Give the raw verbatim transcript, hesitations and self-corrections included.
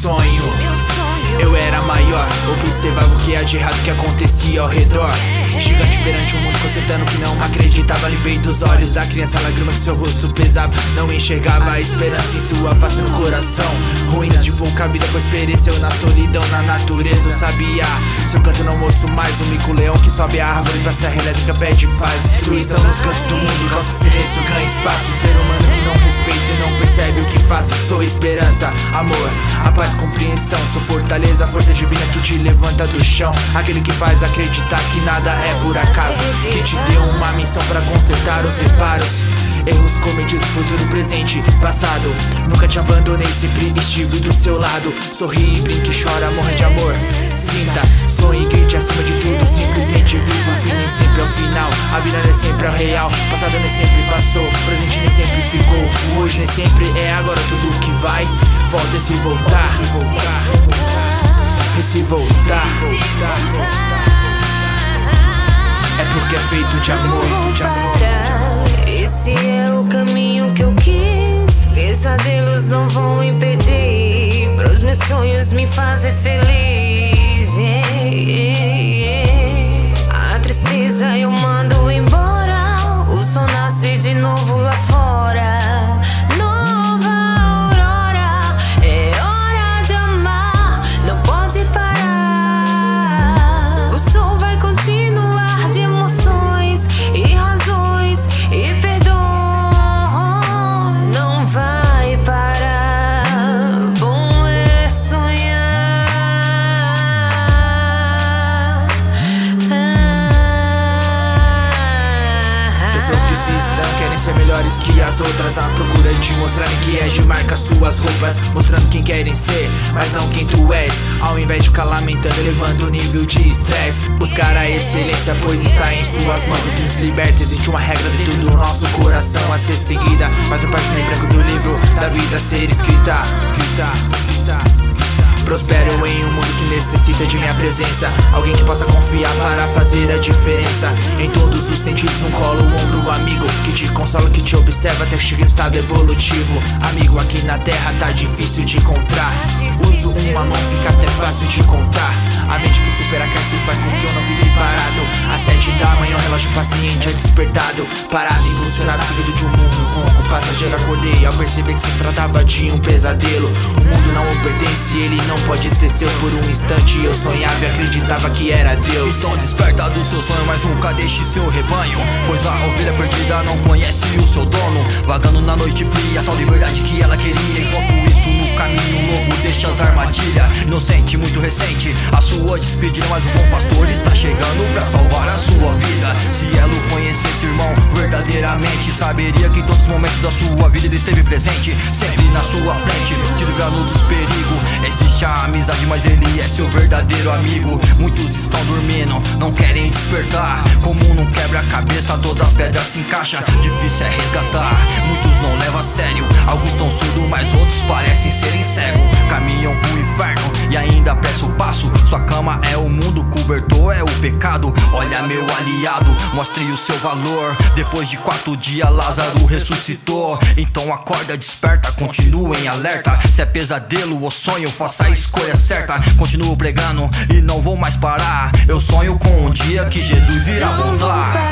sonho. Eu era maior, observava o que há de errado que acontecia ao redor. Gigante perante o mundo, consertando que não acreditava. Limpei dos olhos da criança, a lágrima que seu rosto pesava. Não enxergava a esperança em sua face no coração. Ruínas de pouca vida, pois pereceu na solidão. Na natureza eu sabia, seu canto não ouço mais. O mico leão que sobe a árvore pra serra elétrica pede paz. Destruição nos cantos do mundo, causa silêncio, ganha espaço. Ser humano que não respeita e não percebe o que faço. Sou esperança, amor, a paz, compreensão. Sou fortaleza, a força divina que te levanta do chão. Aquele que faz acreditar que nada é por acaso, que te deu uma missão pra consertar os reparos. Erros cometidos, futuro, presente, passado. Nunca te abandonei, sempre estive do seu lado. Sorri, brinque, chora, morra de amor. Sinta, sonhe, grite acima de tudo. Simplesmente viva, o fim nem sempre é o final. A vida nem sempre é o real, passado nem sempre passou. Presente nem sempre ficou, hoje nem sempre é agora. Tudo que vai, volta e se voltar. E se voltar é porque é feito de amor, de amor. Esse é o caminho que eu quis. Pesadelos não vão impedir. Pros meus sonhos me fazer feliz. yeah, yeah, yeah. A tristeza eu mando embora. O sol nasce de novo lá fora. Nova aurora, é hora de amar. Não pode parar. O sol vai continuar de emoções e razões e perdão. Não vai parar. Bom é sonhar. Pessoas que se estão querem ser melhores que as outras, à procura de mostrarem que és de marca suas roupas, mostrando quem querem ser, mas não quem tu és. Ao invés de ficar lamentando, elevando o nível de estresse. Buscar a excelência, pois está em suas mãos. O que nos liberta, existe uma regra dentro do nosso coração a ser seguida. Faz parte em branco do livro da vida a ser escrita. Prospero em um mundo que necessita de minha presença. Alguém que possa confiar para fazer a diferença. Em todos os sentidos, um colo, um ombro, um amigo que te consola, que te observa até que chegue no estado evolutivo. Amigo, aqui na terra tá difícil de encontrar. Uso uma mão, fica até fácil de contar. A mente que supera cresce e faz com que eu não fique parado. Às sete da manhã, o relógio paciente é despertado. Parado, impulsionado, seguido de um mundo ronco. Passageiro, acordei ao perceber que se tratava de um pesadelo. O mundo não me pertence, ele não pode ser seu. Por um instante eu sonhava e acreditava que era Deus. Então desperta do seu sonho, mas nunca deixe seu rebanho, pois a ovelha perdida não conhece o seu dono. Vagando na noite fria, tal liberdade que ela queria. Enquanto isso no caminho o lobo deixa as armadilhas. Inocente, muito recente, a sua despedida, mas o bom pastor está chegando pra salvar a sua vida. Se ela o conhecesse, irmão, verdadeiramente saberia que em todos os momentos da sua vida ele esteve presente, sempre na sua frente, te livrando dos perigos. Existe a amizade, mas ele é seu verdadeiro amigo. Muitos estão dormindo, não querem despertar. Como num quebra-cabeça, todas as pedras se encaixam. Difícil é resgatar, muitos não levam a sério. Alguns estão surdos, mas outros parecem serem cegos. Caminham pro inferno e ainda apressa o passo. Sua cama é o mundo, cobertor é o pecado. Olha meu aliado, mostre o seu valor. Depois de quatro dias Lázaro ressuscitou. Então acorda, desperta, continua em alerta. Se é pesadelo ou sonho, faça a escolha certa. Continuo pregando e não vou mais parar. Eu sonho com um dia que Jesus irá voltar.